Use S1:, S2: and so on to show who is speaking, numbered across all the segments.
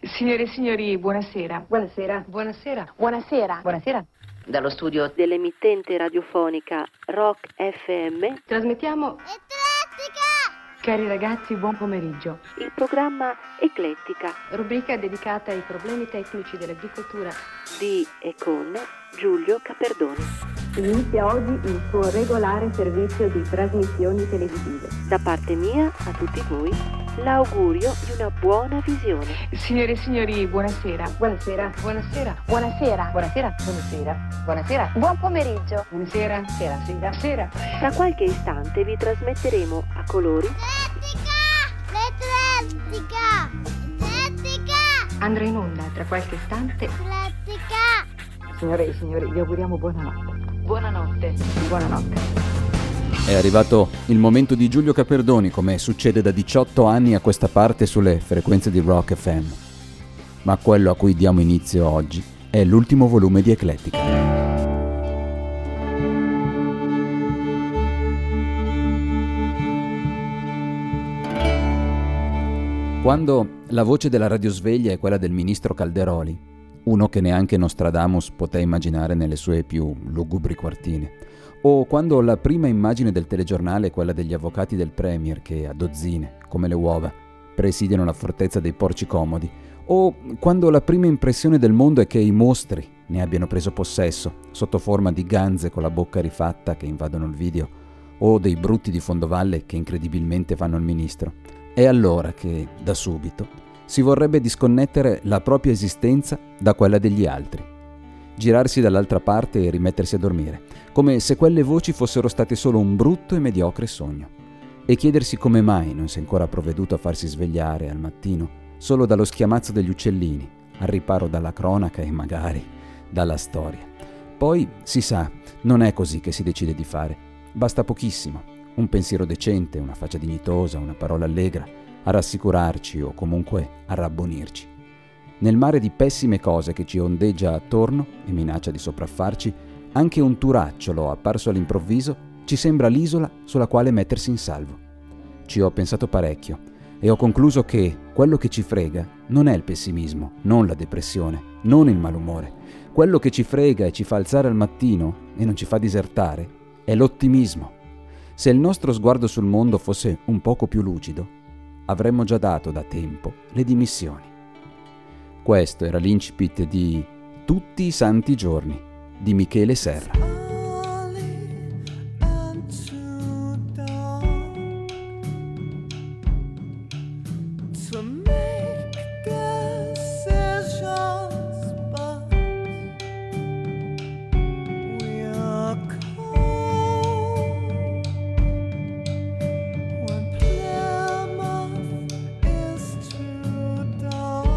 S1: Signore e signori, buonasera.
S2: Buonasera.
S1: Buonasera.
S2: Buonasera. Buonasera.
S3: Dallo studio dell'emittente radiofonica Rock FM
S1: Trasmettiamo...
S4: Eclettica!
S1: Cari ragazzi, buon pomeriggio.
S3: il programma Eclettica
S1: Rubrica dedicata ai problemi tecnici dell'agricoltura.
S3: di e con Giulio Caperdoni.
S2: Inizia oggi il suo regolare servizio di trasmissioni televisive.
S3: Da parte mia a tutti voi l'augurio di una buona visione.
S1: Signore e signori, buonasera.
S2: Buonasera.
S1: Buonasera.
S2: Buonasera. Buonasera. Buonasera. Buonasera.
S4: Buon pomeriggio!
S2: Buonasera. Sera. Sera. Sera.
S3: Tra qualche istante vi trasmetteremo a colori
S4: L'Eclettica! L'Eclettica!
S1: Andrà in onda tra qualche istante.
S4: L'Eclettica!
S2: Signore e signori, vi auguriamo buonanotte.
S1: Buonanotte.
S2: Buonanotte.
S5: È arrivato il momento di Giulio Caperdoni, come succede da 18 anni a questa parte sulle frequenze di Rock FM. Ma quello a cui diamo inizio oggi è l'ultimo volume di Eclettica. Quando la voce della radiosveglia è quella del ministro Calderoli, uno che neanche Nostradamus poté immaginare nelle sue più lugubri quartine, o quando la prima immagine del telegiornale è quella degli avvocati del Premier che a dozzine, come le uova, presidiano la fortezza dei Porci Comodi, o quando la prima impressione del mondo è che i mostri ne abbiano preso possesso, sotto forma di ganze con la bocca rifatta che invadono il video, o dei brutti di fondovalle che incredibilmente fanno il ministro, è allora che, da subito, si vorrebbe disconnettere la propria esistenza da quella degli altri, girarsi dall'altra parte e rimettersi a dormire, come se quelle voci fossero state solo un brutto e mediocre sogno, e chiedersi come mai non si è ancora provveduto a farsi svegliare al mattino solo dallo schiamazzo degli uccellini, al riparo dalla cronaca e magari dalla storia. Poi, si sa, non è così che si decide di fare. Basta pochissimo, un pensiero decente, una faccia dignitosa, una parola allegra, a rassicurarci o comunque a rabbonirci. Nel mare di pessime cose che ci ondeggia attorno e minaccia di sopraffarci, anche un turacciolo apparso all'improvviso ci sembra l'isola sulla quale mettersi in salvo. Ci ho pensato parecchio e ho concluso che quello che ci frega non è il pessimismo, non la depressione, non il malumore. Quello che ci frega e ci fa alzare al mattino e non ci fa disertare è l'ottimismo. Se il nostro sguardo sul mondo fosse un poco più lucido, avremmo già dato da tempo le dimissioni. Questo era l'incipit di Tutti i santi giorni di Michele Serra.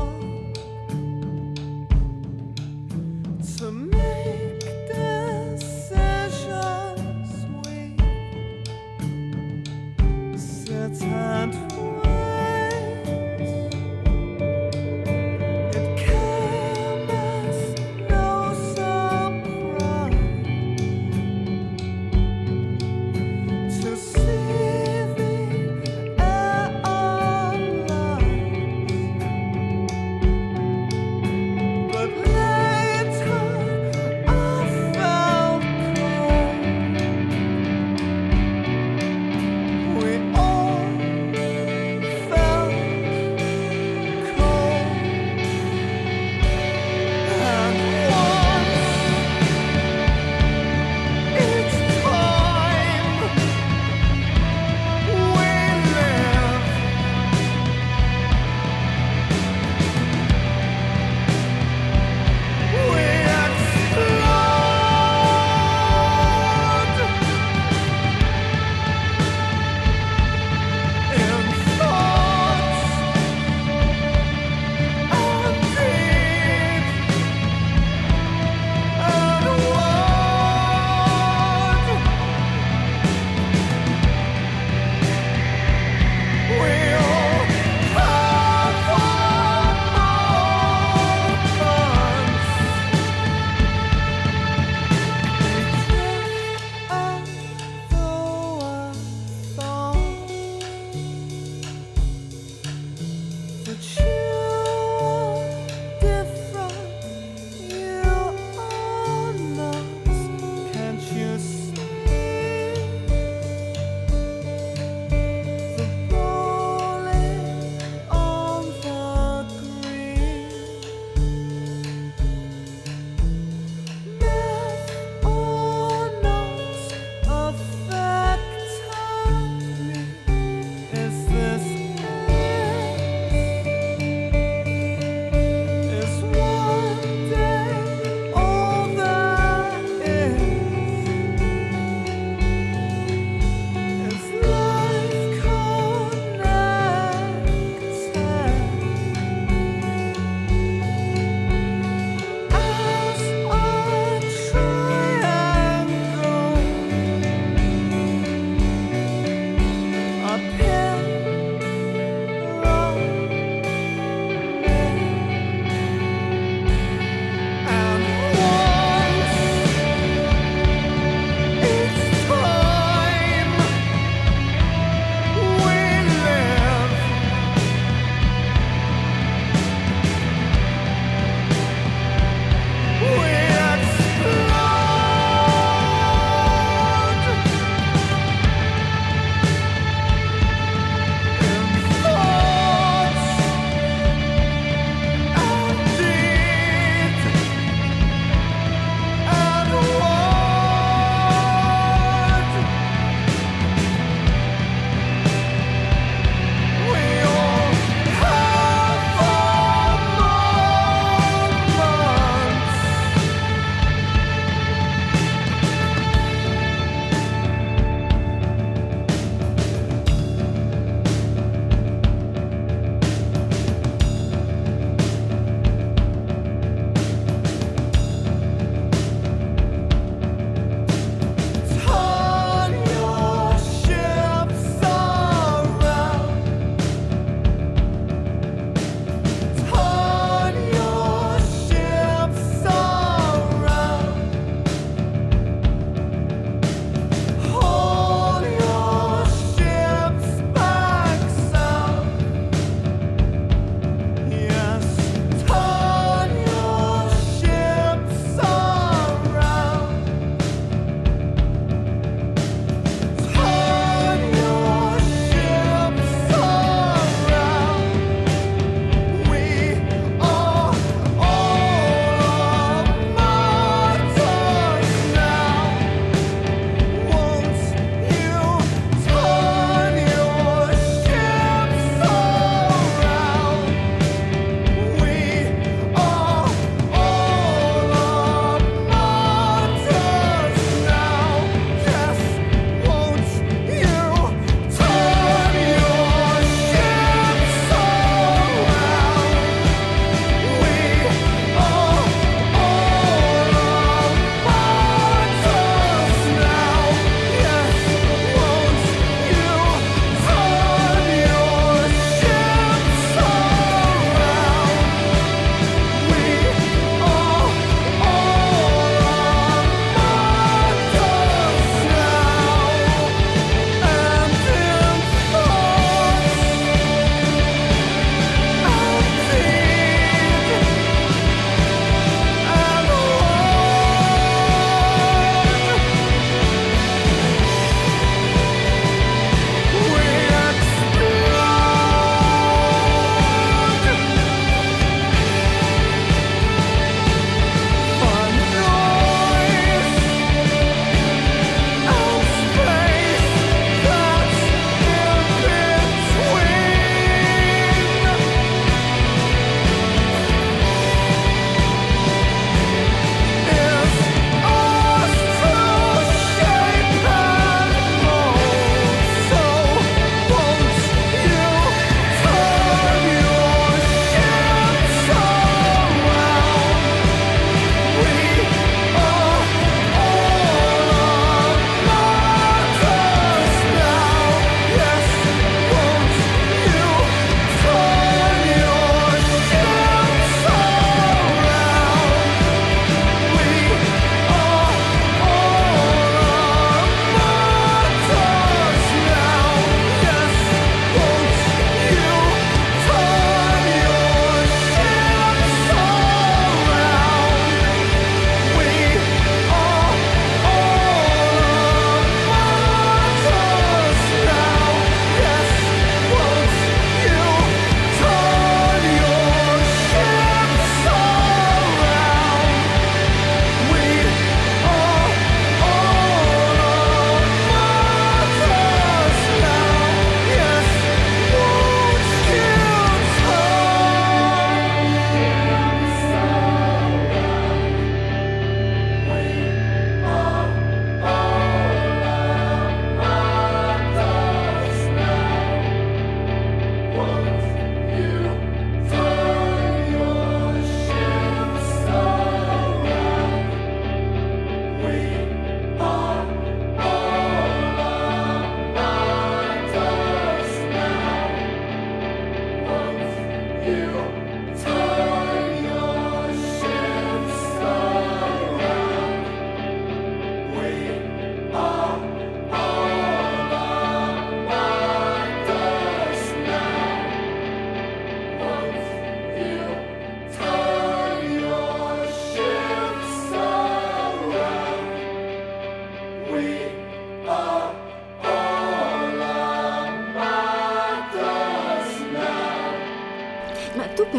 S6: To make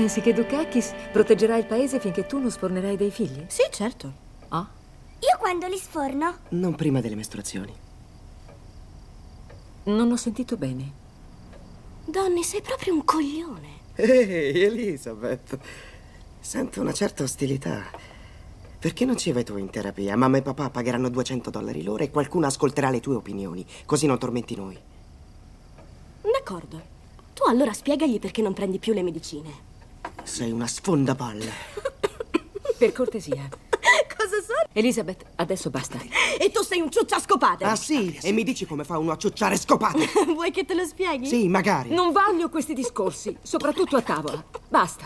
S6: pensi che Dukakis proteggerà il paese finché tu non sfornerai dei figli?
S7: Sì, certo.
S6: Ah?
S4: Io quando li sforno?
S7: Non prima delle mestruazioni.
S6: Non ho sentito bene.
S4: Donny, sei proprio un coglione.
S7: Ehi, Elizabeth. Sento una certa ostilità. Perché non ci vai tu in terapia? Mamma e papà pagheranno $200 l'ora e qualcuno ascolterà le tue opinioni. Così non tormenti noi.
S8: D'accordo. Tu allora spiegagli perché non prendi più le medicine.
S7: Sei una sfondapalle.
S6: Per cortesia.
S8: Cosa sono?
S6: Elizabeth, adesso basta.
S8: E tu sei un ciucciascopate.
S7: Ah sì? E mi dici come fa uno a ciucciare scopate?
S8: Vuoi che te lo spieghi?
S7: Sì, magari.
S6: Non voglio questi discorsi, soprattutto a tavola. Basta.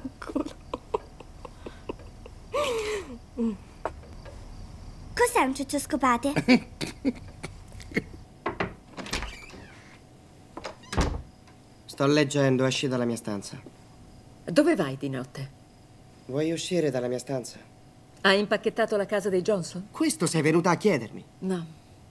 S4: Cos'è un ciuccioscopate?
S7: Sto leggendo, esci dalla mia stanza.
S6: Dove vai di notte?
S7: Vuoi uscire dalla mia stanza?
S6: Hai impacchettato la casa dei Johnson?
S7: Questo sei venuta a chiedermi.
S6: No.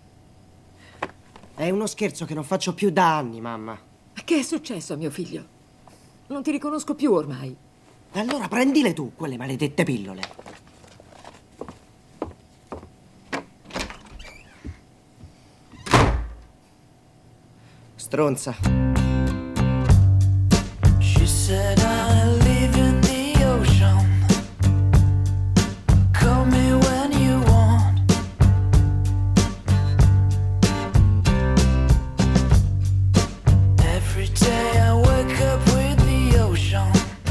S7: È uno scherzo che non faccio più da anni, mamma.
S6: Che è successo a mio figlio? Non ti riconosco più ormai.
S7: Allora prendile tu, quelle maledette pillole. Stronza.
S9: She said I live in the ocean. Call me when you want. Every day I wake up with the ocean.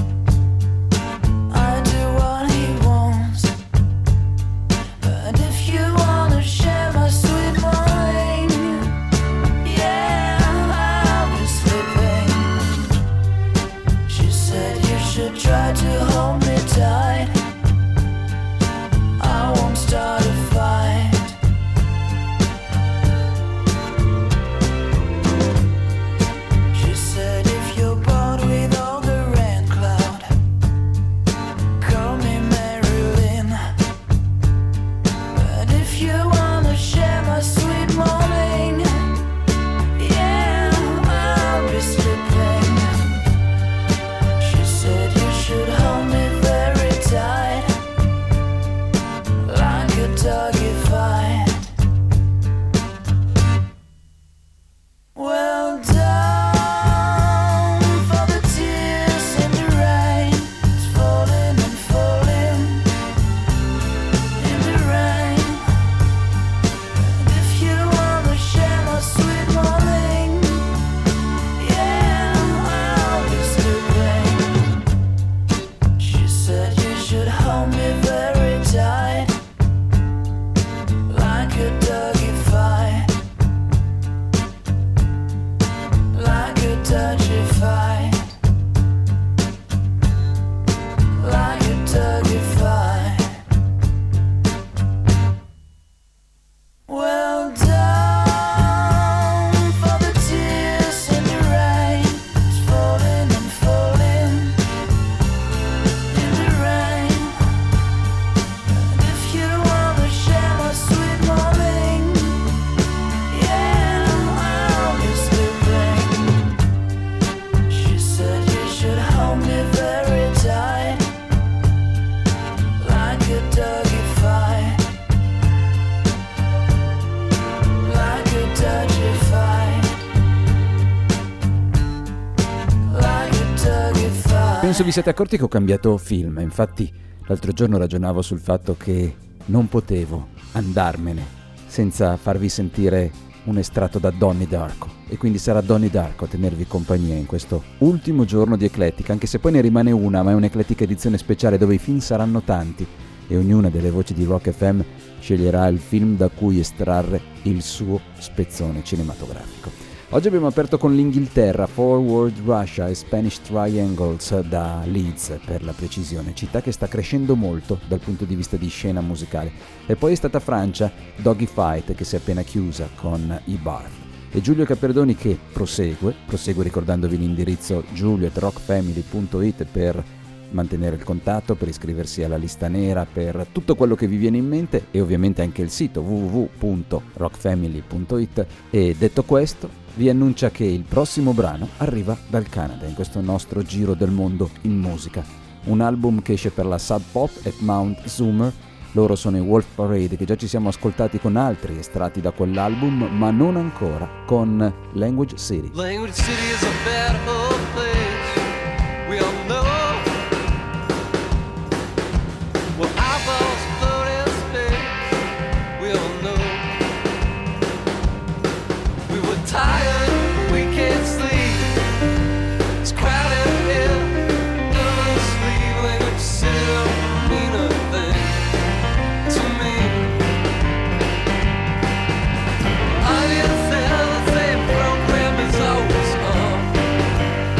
S9: I do what he wants. But if you wanna share my sweet morning, yeah, I'll be sleeping. She said you should try to hold me tight. I won't start a fight. She said if you're bored with all the rain cloud, call me Marilyn. But if you wanna share my sweet morning, yeah, I'll be sleeping. She said you should hold me very tight, like a doggy fight. Well done for the tears and the rain. It's falling and falling in the rain. And if you wanna share my sweet morning, yeah, I'll be sleeping. She said you should hold me very tight, like a doggy fight, like a doggy fight, like a doggy fight. Well done for the tears and the rain. It's falling and falling in the rain. And if you wanna share my sweet morning, yeah, I'll be sleeping. She said you should hold me very tight, like a doggy fight, like a doggy fight, like a doggy fight.
S5: Penso vi siete accorti che ho cambiato film, infatti l'altro giorno ragionavo sul fatto che non potevo andarmene senza farvi sentire un estratto da Donnie Darko, e quindi sarà Donnie Darko a tenervi compagnia in questo ultimo giorno di Eclettica, anche se poi ne rimane una, ma è un'Eclettica edizione speciale dove i film saranno tanti e ognuna delle voci di Rock FM sceglierà il film da cui estrarre il suo spezzone cinematografico. Oggi abbiamo aperto con l'Inghilterra, Forward Russia e Spanish Triangles da Leeds, per la precisione, città che sta crescendo molto dal punto di vista di scena musicale. E poi è stata Francia, Doggy Fight, che si è appena chiusa con i Bath. E Giulio Caperdoni che prosegue ricordandovi l'indirizzo giulio@rockfamily.it per mantenere il contatto, per iscriversi alla lista nera, per tutto quello che vi viene in mente, e ovviamente anche il sito www.rockfamily.it. E detto questo, vi annuncia che il prossimo brano arriva dal Canada in questo nostro giro del mondo in musica. Un album che esce per la Sub Pop at Mount Zoomer. Loro sono i Wolf Parade, che già ci siamo ascoltati con altri estratti da quell'album, ma non ancora con Language City.
S9: Language City is a bad old place, we all know. Well, eyeballs float in space, we all know. We were tired, we can't sleep, it's crowded here, none of us leave. Language City don't mean a thing to me. Audience and the same program is always on.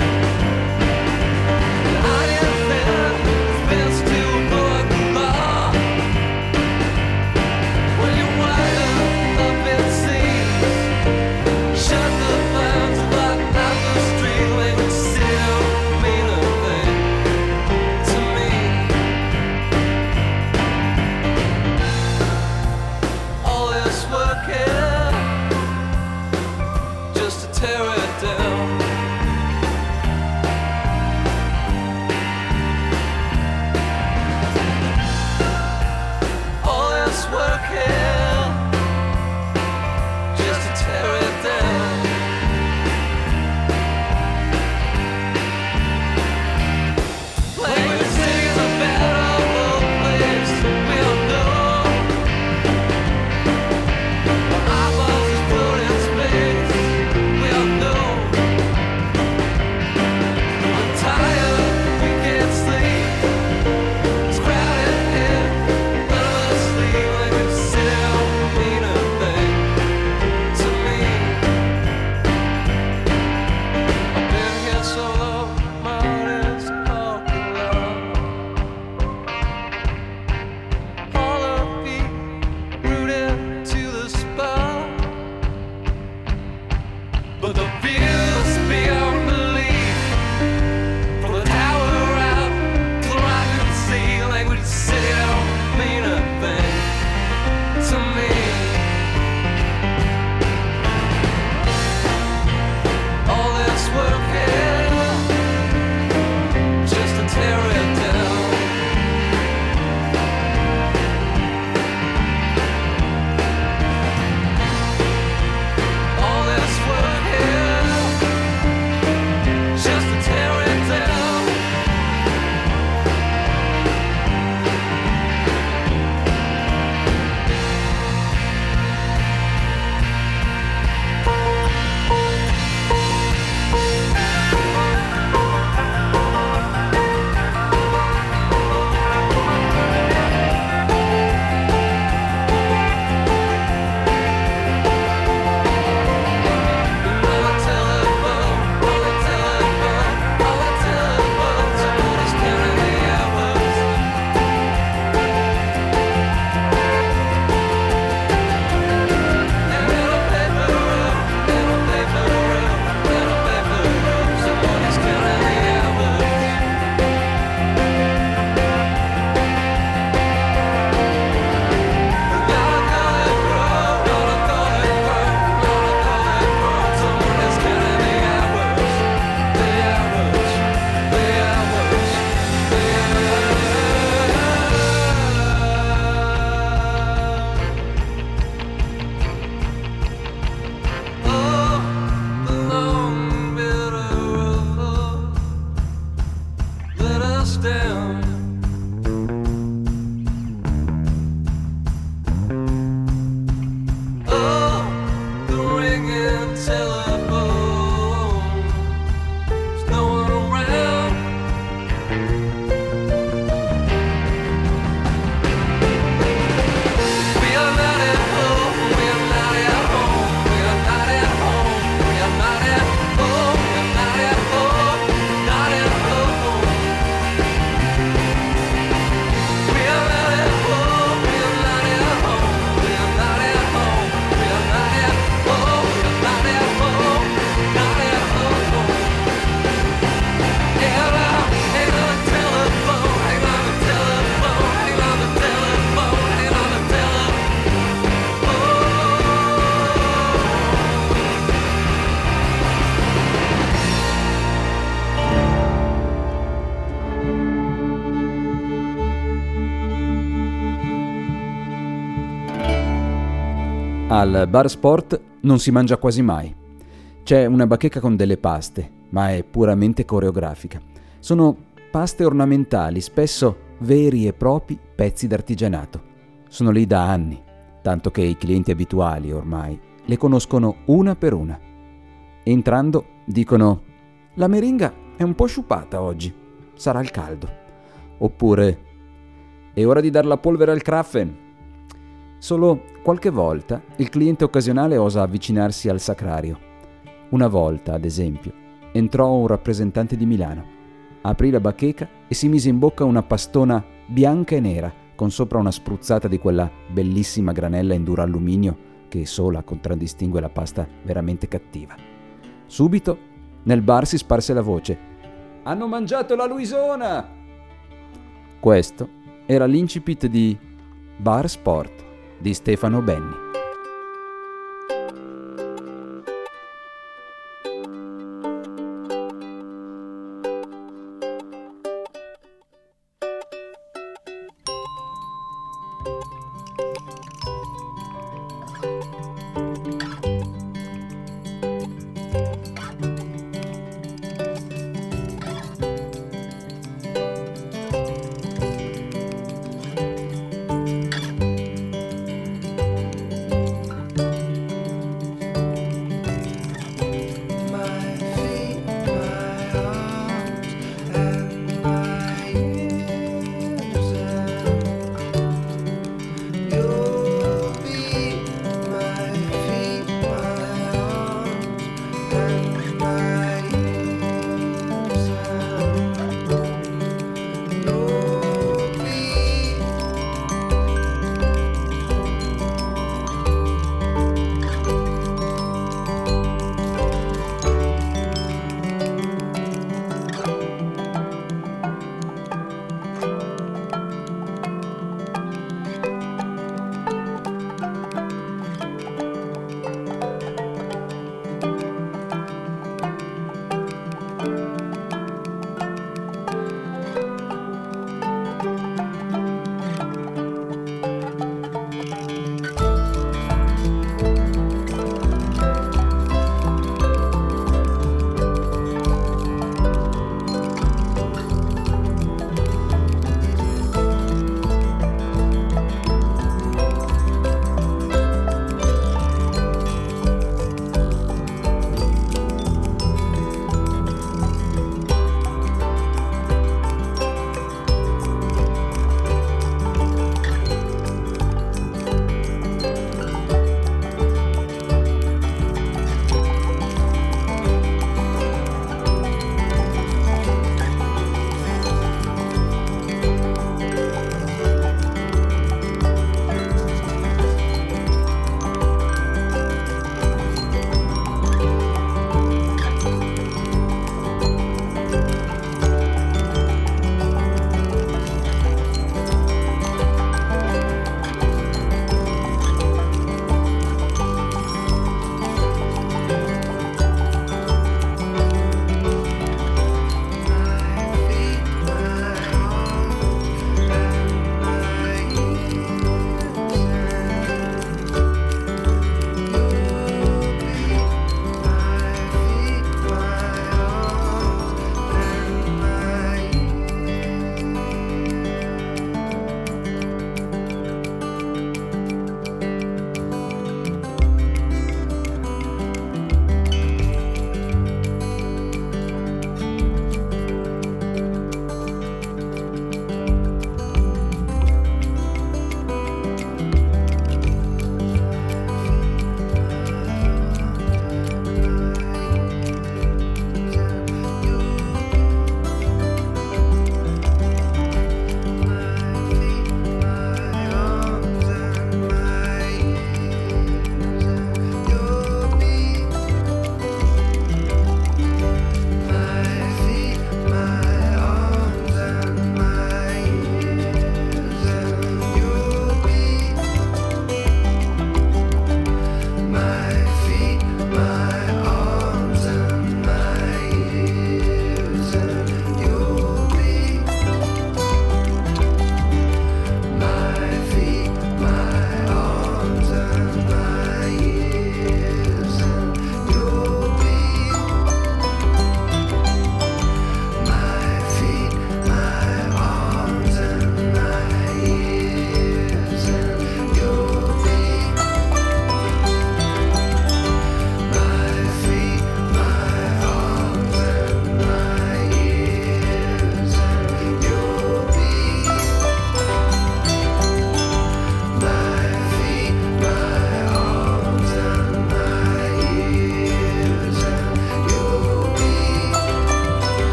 S5: Al bar sport non si mangia quasi mai. C'è una bacheca con delle paste, ma è puramente coreografica. Sono paste ornamentali, spesso veri e propri pezzi d'artigianato. Sono lì da anni, tanto che i clienti abituali ormai le conoscono una per una. Entrando dicono: la meringa è un po' sciupata oggi, sarà il caldo. Oppure: è ora di dar la polvere al Kraffen. Solo qualche volta il cliente occasionale osa avvicinarsi al sacrario. Una volta, ad esempio, entrò un rappresentante di Milano, aprì la bacheca e si mise in bocca una pastona bianca e nera con sopra una spruzzata di quella bellissima granella in duro alluminio che sola contraddistingue la pasta veramente cattiva. Subito nel bar si sparse la voce: hanno mangiato la Luisona! Questo era l'incipit di Bar Sport di Stefano Benni.